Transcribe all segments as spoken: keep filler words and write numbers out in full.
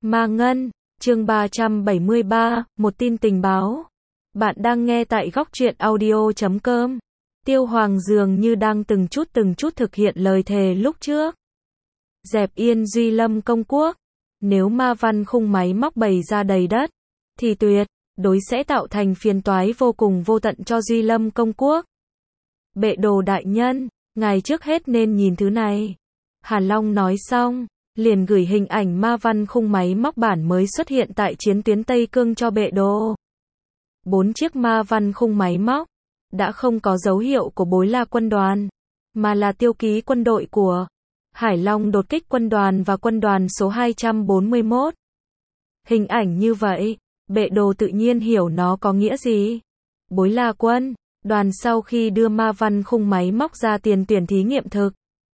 Ma Ngân, chương ba trăm bảy mươi ba, một tin tình báo. Bạn đang nghe tại góc truyện audio chấm com. Tiêu Hoàng dường như đang từng chút từng chút thực hiện lời thề lúc trước. Dẹp yên Duy Lâm công quốc. Nếu ma văn khung máy móc bày ra đầy đất, thì tuyệt đối sẽ tạo thành phiền toái vô cùng vô tận cho Duy Lâm công quốc. Bệ đồ đại nhân, ngài trước hết nên nhìn thứ này. Hàn Long nói xong, liền gửi hình ảnh ma văn khung máy móc bản mới xuất hiện tại chiến tuyến Tây Cương cho bệ đồ. Bốn chiếc ma văn khung máy móc đã không có dấu hiệu của Bối La quân đoàn, mà là tiêu ký quân đội của Hải Long đột kích quân đoàn và quân đoàn số hai trăm bốn mươi mốt. Hình ảnh như vậy, bệ đồ tự nhiên hiểu nó có nghĩa gì. Bối La quân đoàn sau khi đưa ma văn khung máy móc ra tiền tuyển thí nghiệm thực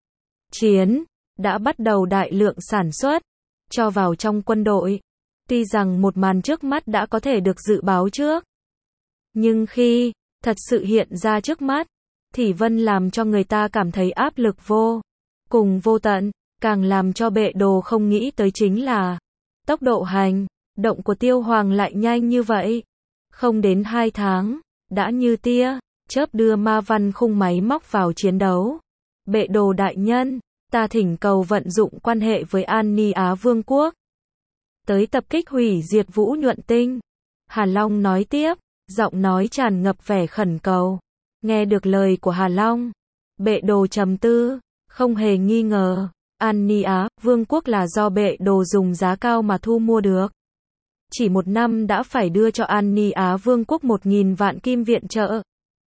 chiến, đã bắt đầu đại lượng sản xuất, cho vào trong quân đội. Tuy rằng một màn trước mắt đã có thể được dự báo trước, nhưng khi thật sự hiện ra trước mắt, thì Vân làm cho người ta cảm thấy áp lực vô cùng vô tận. Càng làm cho bệ đồ không nghĩ tới chính là tốc độ hành động của Tiêu Hoàng lại nhanh như vậy. Không đến hai tháng, đã như tia chớp đưa ma văn khung máy móc vào chiến đấu. Bệ đồ đại nhân, ta thỉnh cầu vận dụng quan hệ với An Ni Á Vương quốc, tới tập kích hủy diệt Vũ Nhuận Tinh. Hà Long nói tiếp, giọng nói tràn ngập vẻ khẩn cầu. Nghe được lời của Hà Long, bệ đồ trầm tư, không hề nghi ngờ, An Ni Á Vương quốc là do bệ đồ dùng giá cao mà thu mua được. Chỉ một năm đã phải đưa cho An Ni Á Vương quốc một nghìn vạn kim viện trợ.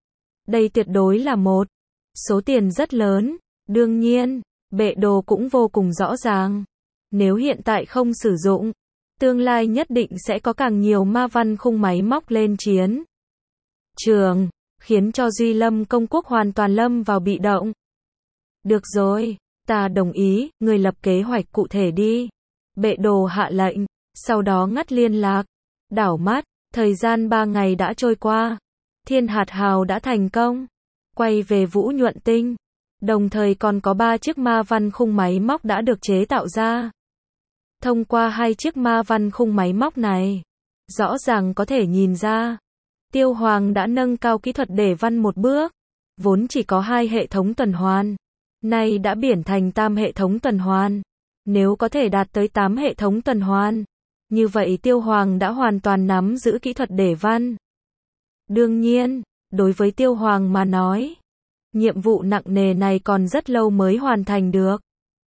Đây tuyệt đối là một số tiền rất lớn. Đương nhiên, bệ đồ cũng vô cùng rõ ràng. Nếu hiện tại không sử dụng, tương lai nhất định sẽ có càng nhiều ma văn khung máy móc lên chiến trường, khiến cho Duy Lâm công quốc hoàn toàn lâm vào bị động. Được rồi, ta đồng ý, người lập kế hoạch cụ thể đi. Bệ đồ hạ lệnh, sau đó ngắt liên lạc. Đảo mắt, thời gian ba ngày đã trôi qua. Thiên hạt hào đã thành công quay về Vũ Nhuận Tinh. Đồng thời còn có ba chiếc ma văn khung máy móc đã được chế tạo ra. Thông qua hai chiếc ma văn khung máy móc này, rõ ràng có thể nhìn ra, Tiêu Hoàng đã nâng cao kỹ thuật để văn một bước. Vốn chỉ có hai hệ thống tuần hoàn, nay đã biến thành tam hệ thống tuần hoàn. Nếu có thể đạt tới tám hệ thống tuần hoàn, như vậy Tiêu Hoàng đã hoàn toàn nắm giữ kỹ thuật để văn. Đương nhiên, đối với Tiêu Hoàng mà nói, nhiệm vụ nặng nề này còn rất lâu mới hoàn thành được.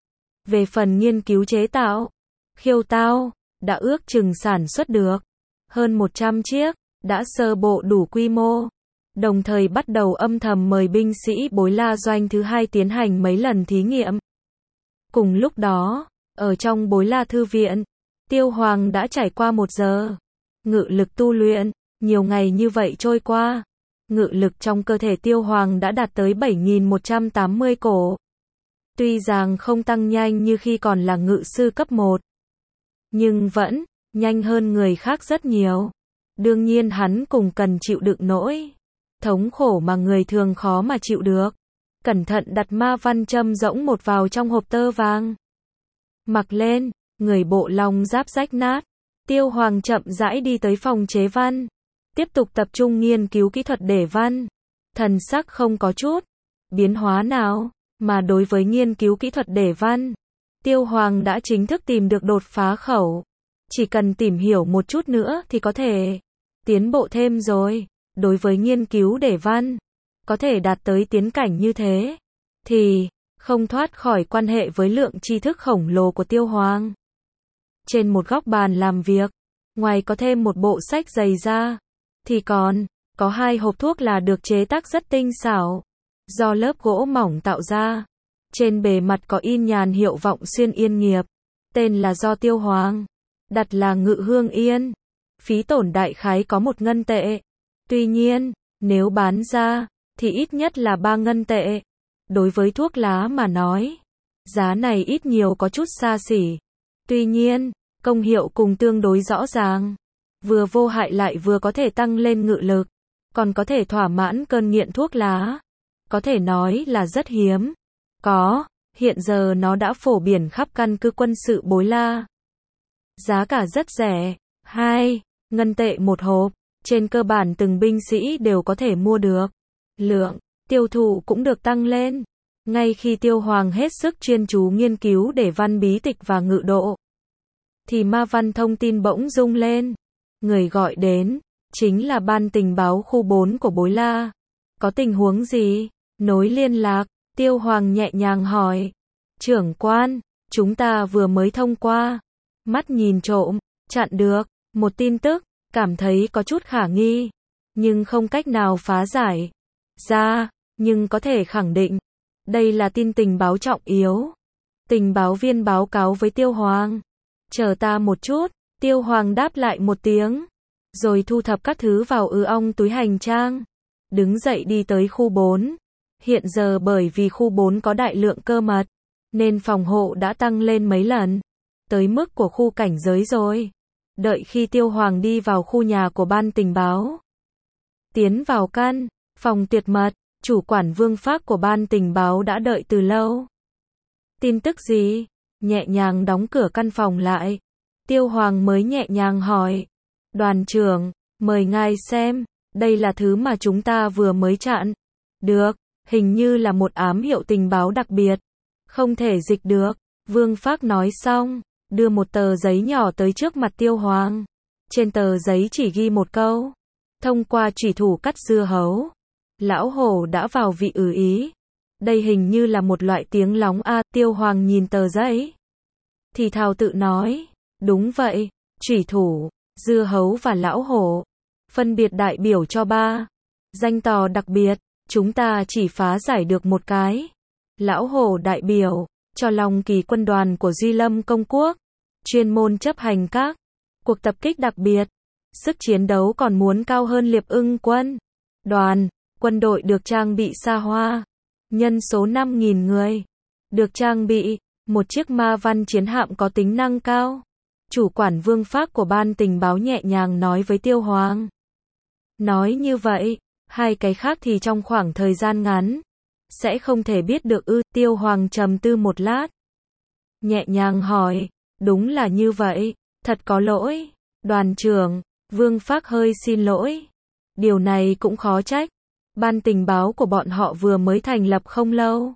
Về phần nghiên cứu chế tạo, Khiêu Tao đã ước chừng sản xuất được hơn một trăm chiếc, đã sơ bộ đủ quy mô. Đồng thời bắt đầu âm thầm mời binh sĩ Bối La doanh thứ hai tiến hành mấy lần thí nghiệm. Cùng lúc đó, ở trong Bối La thư viện, Tiêu Hoàng đã trải qua một giờ ngự lực tu luyện. Nhiều ngày như vậy trôi qua, ngự lực trong cơ thể Tiêu Hoàng đã đạt tới bảy nghìn một trăm tám mươi cổ. Tuy rằng không tăng nhanh như khi còn là ngự sư cấp một, nhưng vẫn nhanh hơn người khác rất nhiều. Đương nhiên hắn cùng cần chịu đựng nỗi thống khổ mà người thường khó mà chịu được. Cẩn thận đặt ma văn châm rỗng một vào trong hộp tơ vàng. Mặc lên, người bộ long giáp rách nát. Tiêu Hoàng chậm rãi đi tới phòng chế văn, tiếp tục tập trung nghiên cứu kỹ thuật để văn. Thần sắc không có chút biến hóa nào, mà đối với nghiên cứu kỹ thuật để văn, Tiêu Hoàng đã chính thức tìm được đột phá khẩu. Chỉ cần tìm hiểu một chút nữa thì có thể tiến bộ thêm rồi. Đối với nghiên cứu để văn, có thể đạt tới tiến cảnh như thế, thì không thoát khỏi quan hệ với lượng tri thức khổng lồ của Tiêu Hoàng. Trên một góc bàn làm việc, ngoài có thêm một bộ sách dày ra, thì còn có hai hộp thuốc là được chế tác rất tinh xảo, do lớp gỗ mỏng tạo ra. Trên bề mặt có in nhàn hiệu Vọng Xuyên Yên Nghiệp, tên là do Tiêu Hoàng đặt là Ngự Hương Yên. Phí tổn đại khái có một ngân tệ. Tuy nhiên, nếu bán ra, thì ít nhất là ba ngân tệ. Đối với thuốc lá mà nói, giá này ít nhiều có chút xa xỉ. Tuy nhiên, công hiệu cùng tương đối rõ ràng. Vừa vô hại lại vừa có thể tăng lên ngự lực, còn có thể thỏa mãn cơn nghiện thuốc lá. Có thể nói là rất hiếm có. Hiện giờ nó đã phổ biến khắp căn cứ quân sự Bối La. giá cả rất rẻ, hai ngân tệ một hộp, trên cơ bản từng binh sĩ đều có thể mua được. Lượng tiêu thụ cũng được tăng lên. Ngay khi Tiêu Hoàng hết sức chuyên chú nghiên cứu để văn bí tịch và ngự độ, thì ma văn thông tin bỗng rung lên. Người gọi đến chính là ban tình báo khu bốn của Bối La. Có tình huống gì? Nối liên lạc, Tiêu Hoàng nhẹ nhàng hỏi. Trưởng quan, chúng ta vừa mới thông qua, mắt nhìn trộm, chặn được một tin tức, cảm thấy có chút khả nghi, nhưng không cách nào phá giải ra, nhưng có thể khẳng định, đây là tin tình báo trọng yếu. Tình báo viên báo cáo với Tiêu Hoàng. Chờ ta một chút, Tiêu Hoàng đáp lại một tiếng, rồi thu thập các thứ vào ư ong túi hành trang, đứng dậy đi tới khu bốn. Hiện giờ bởi vì khu bốn có đại lượng cơ mật, nên phòng hộ đã tăng lên mấy lần, tới mức của khu cảnh giới rồi. Đợi khi Tiêu Hoàng đi vào khu nhà của ban tình báo, tiến vào căn phòng tuyệt mật, chủ quản Vương Phác của ban tình báo đã đợi từ lâu. Tin tức gì? Nhẹ nhàng đóng cửa căn phòng lại, Tiêu Hoàng mới nhẹ nhàng hỏi. Đoàn trưởng, mời ngài xem, đây là thứ mà chúng ta vừa mới chặn được, hình như là một ám hiệu tình báo đặc biệt, không thể dịch được. Vương Phác nói xong, đưa một tờ giấy nhỏ tới trước mặt Tiêu Hoàng. Trên tờ giấy chỉ ghi một câu: thông qua chủy thủ cắt dưa hấu, lão hổ đã vào vị ử ý. Đây hình như là một loại tiếng lóng a. Tiêu Hoàng nhìn tờ giấy, thì thào tự nói, đúng vậy, chủy thủ, dưa hấu và lão hổ, phân biệt đại biểu cho ba danh tò đặc biệt, chúng ta chỉ phá giải được một cái. Lão hổ đại biểu cho Long Kỳ quân đoàn của Duy Lâm Công Quốc, chuyên môn chấp hành các cuộc tập kích đặc biệt, sức chiến đấu còn muốn cao hơn Liệp Ưng quân đoàn. Quân đội được trang bị xa hoa, nhân số năm nghìn người, được trang bị một chiếc ma văn chiến hạm có tính năng cao. Chủ quản Vương Phác của ban tình báo nhẹ nhàng nói với Tiêu Hoàng. Nói như vậy, hai cái khác thì trong khoảng thời gian ngắn sẽ không thể biết được ư? Tiêu Hoàng trầm tư một lát, nhẹ nhàng hỏi, đúng là như vậy, thật có lỗi, đoàn trưởng. Vương Phác hơi xin lỗi. Điều này cũng khó trách, ban tình báo của bọn họ vừa mới thành lập không lâu,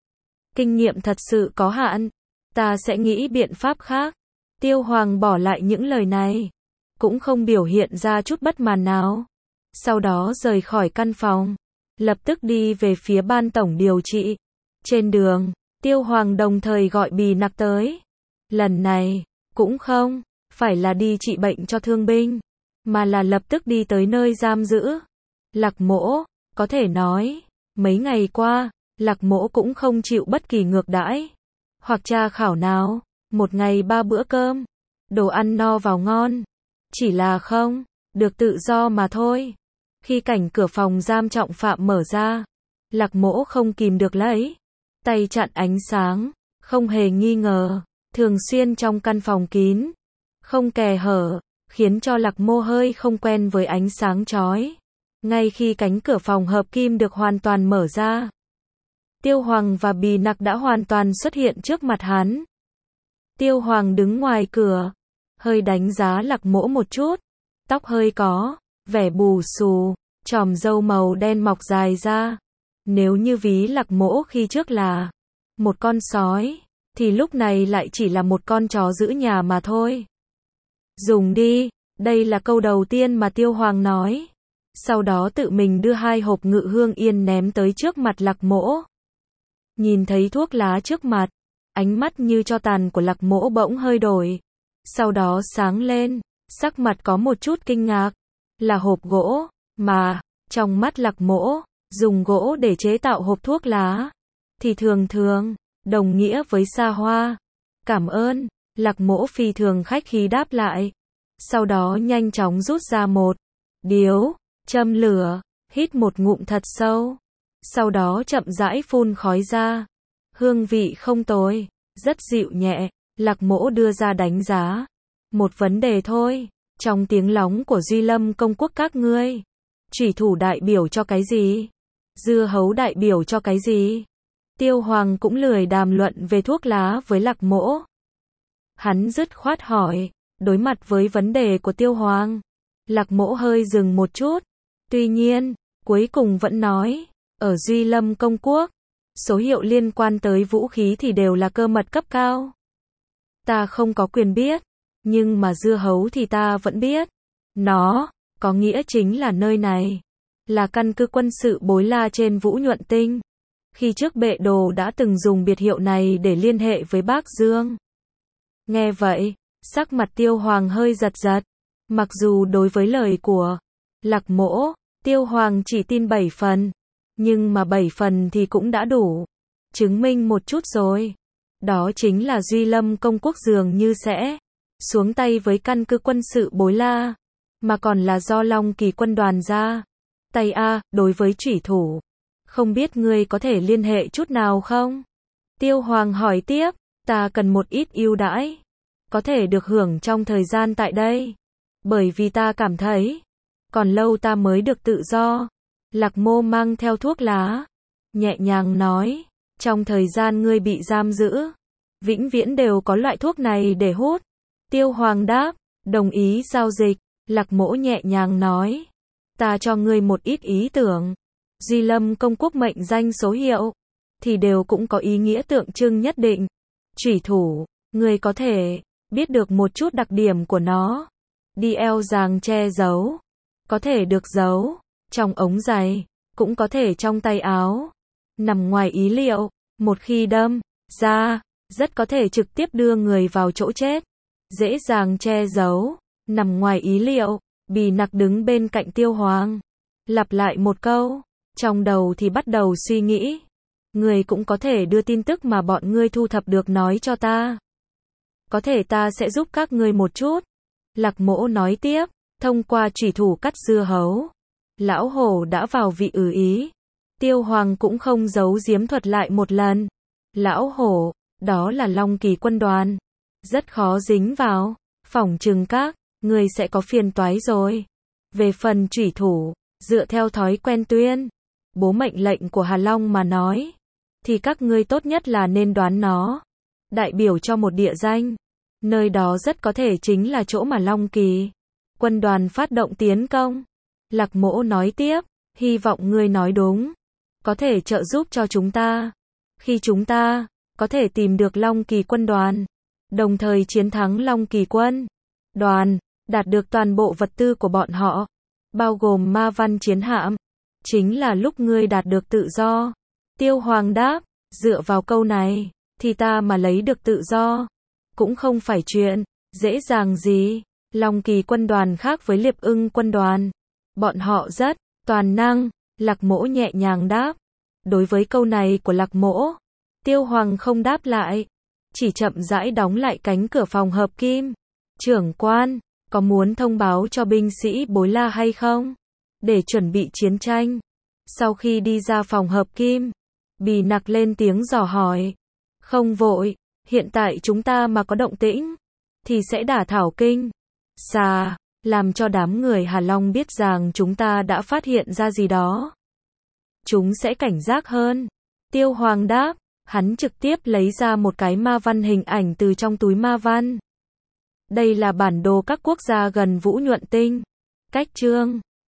kinh nghiệm thật sự có hạn, ta sẽ nghĩ biện pháp khác. Tiêu Hoàng bỏ lại những lời này, cũng không biểu hiện ra chút bất mãn nào. Sau đó rời khỏi căn phòng, lập tức đi về phía ban tổng điều trị. Trên đường, Tiêu Hoàng đồng thời gọi Bì Nặc tới. Lần này, cũng không phải là đi trị bệnh cho thương binh, mà là lập tức đi tới nơi giam giữ Lạc Mỗ. Có thể nói, mấy ngày qua, Lạc Mỗ cũng không chịu bất kỳ ngược đãi hoặc tra khảo nào. Một ngày ba bữa cơm, đồ ăn no vào ngon, chỉ là không được tự do mà thôi. Khi cảnh cửa phòng giam trọng phạm mở ra, Lạc Mỗ không kìm được lấy tay chặn ánh sáng, không hề nghi ngờ, thường xuyên trong căn phòng kín, không kẽ hở, khiến cho Lạc Mỗ hơi không quen với ánh sáng chói. Ngay khi cánh cửa phòng hợp kim được hoàn toàn mở ra, Tiêu Hoàng và Bì Nặc đã hoàn toàn xuất hiện trước mặt hắn. Tiêu Hoàng đứng ngoài cửa, hơi đánh giá Lạc Mỗ một chút, tóc hơi có vẻ bù xù, chòm râu màu đen mọc dài ra. Nếu như ví Lạc Mỗ khi trước là một con sói, thì lúc này lại chỉ là một con chó giữ nhà mà thôi. Dùng đi, đây là câu đầu tiên mà Tiêu Hoàng nói. Sau đó tự mình đưa hai hộp ngự hương yên ném tới trước mặt Lạc Mỗ. Nhìn thấy thuốc lá trước mặt, ánh mắt như tro tàn của Lạc Mỗ bỗng hơi đổi, sau đó sáng lên, sắc mặt có một chút kinh ngạc. Là hộp gỗ, mà, trong mắt Lạc Mỗ, dùng gỗ để chế tạo hộp thuốc lá, thì thường thường, đồng nghĩa với xa hoa. Cảm ơn, Lạc Mỗ phi thường khách khí đáp lại. Sau đó nhanh chóng rút ra một điếu, châm lửa, hít một ngụm thật sâu. Sau đó chậm rãi phun khói ra. Hương vị không tồi, rất dịu nhẹ. Lạc Mỗ đưa ra đánh giá. Một vấn đề thôi, trong tiếng lóng của Duy Lâm Công Quốc các ngươi, chủy thủ đại biểu cho cái gì? Dưa hấu đại biểu cho cái gì? Tiêu Hoàng cũng lười đàm luận về thuốc lá với Lạc Mỗ. Hắn dứt khoát hỏi, Đối mặt với vấn đề của Tiêu Hoàng, Lạc Mỗ hơi dừng một chút. Tuy nhiên, cuối cùng vẫn nói, ở Duy Lâm Công Quốc, số hiệu liên quan tới vũ khí thì đều là cơ mật cấp cao. Ta không có quyền biết, nhưng mà dưa hấu thì ta vẫn biết. Nó, có nghĩa chính là nơi này, là căn cứ quân sự Bối La trên Vũ Nhuận Tinh. Khi trước Bệ Đồ đã từng dùng biệt hiệu này để liên hệ với Bác Dương. Nghe vậy, sắc mặt Tiêu Hoàng hơi giật giật. Mặc dù đối với lời của Lạc Mỗ, Tiêu Hoàng chỉ tin bảy phần, nhưng mà bảy phần thì cũng đã đủ chứng minh một chút rồi. Đó chính là Duy Lâm Công Quốc dường như sẽ xuống tay với căn cứ quân sự Bối La, mà còn là do Long Kỳ quân đoàn ra tay a. Đối với chủy thủ, không biết ngươi có thể liên hệ chút nào không? Tiêu Hoàng hỏi tiếp. Ta cần một ít ưu đãi, có thể được hưởng trong thời gian tại đây, bởi vì ta cảm thấy còn lâu ta mới được tự do. Lạc Mô mang theo thuốc lá, nhẹ nhàng nói, trong thời gian ngươi bị giam giữ, vĩnh viễn đều có loại thuốc này để hút. Tiêu Hoàng đáp, đồng ý giao dịch. Lạc Mỗ nhẹ nhàng nói, ta cho ngươi một ít ý tưởng. Duy Lâm Công Quốc mệnh danh số hiệu, thì đều cũng có ý nghĩa tượng trưng nhất định. Chủy thủ, ngươi có thể biết được một chút đặc điểm của nó. Đi eo giàng che giấu, có thể được giấu trong ống giày, cũng có thể trong tay áo. Nằm ngoài ý liệu, một khi đâm ra, rất có thể trực tiếp đưa người vào chỗ chết. Dễ dàng che giấu, nằm ngoài ý liệu. Bì Nặc đứng bên cạnh Tiêu Hoàng, lặp lại một câu, trong đầu thì bắt đầu suy nghĩ. Người cũng có thể đưa tin tức mà bọn ngươi thu thập được nói cho ta. Có thể ta sẽ giúp các ngươi một chút. Lạc Mỗ nói tiếp, thông qua chủy thủ cắt dưa hấu, lão hổ đã vào vị ử ý. Tiêu Hoàng cũng không giấu giếm thuật lại một lần. Lão hổ, đó là Long Kỳ quân đoàn, rất khó dính vào, phỏng chừng các ngươi sẽ có phiền toái rồi. Về phần chủy thủ, dựa theo thói quen tuyên bố mệnh lệnh của Hà Long mà nói, thì các ngươi tốt nhất là nên đoán nó đại biểu cho một địa danh. Nơi đó rất có thể chính là chỗ mà Long Kỳ quân đoàn phát động tiến công. Lạc Mỗ nói tiếp, hy vọng ngươi nói đúng, có thể trợ giúp cho chúng ta. Khi chúng ta có thể tìm được Long Kỳ quân đoàn, đồng thời chiến thắng Long Kỳ quân đoàn, đạt được toàn bộ vật tư của bọn họ, bao gồm ma văn chiến hạm, chính là lúc ngươi đạt được tự do. Tiêu Hoàng đáp, dựa vào câu này, thì ta mà lấy được tự do, cũng không phải chuyện dễ dàng gì. Long Kỳ quân đoàn khác với Liệp Ưng quân đoàn, bọn họ rất toàn năng. Lạc Mỗ nhẹ nhàng đáp. Đối với câu này của Lạc Mỗ, Tiêu Hoàng không đáp lại, chỉ chậm rãi đóng lại cánh cửa phòng hợp kim. Trưởng quan, có muốn thông báo cho binh sĩ Bối La hay không, để chuẩn bị chiến tranh? Sau khi đi ra phòng hợp kim, Bì Nặc lên tiếng dò hỏi. Không vội, hiện tại chúng ta mà có động tĩnh, thì sẽ đả thảo kinh xà, làm cho đám người Hà Long biết rằng chúng ta đã phát hiện ra gì đó. Chúng sẽ cảnh giác hơn. Tiêu Hoàng đáp, hắn trực tiếp lấy ra một cái ma văn hình ảnh từ trong túi ma văn. Đây là bản đồ các quốc gia gần Vũ Nhuận Tinh. Cách chương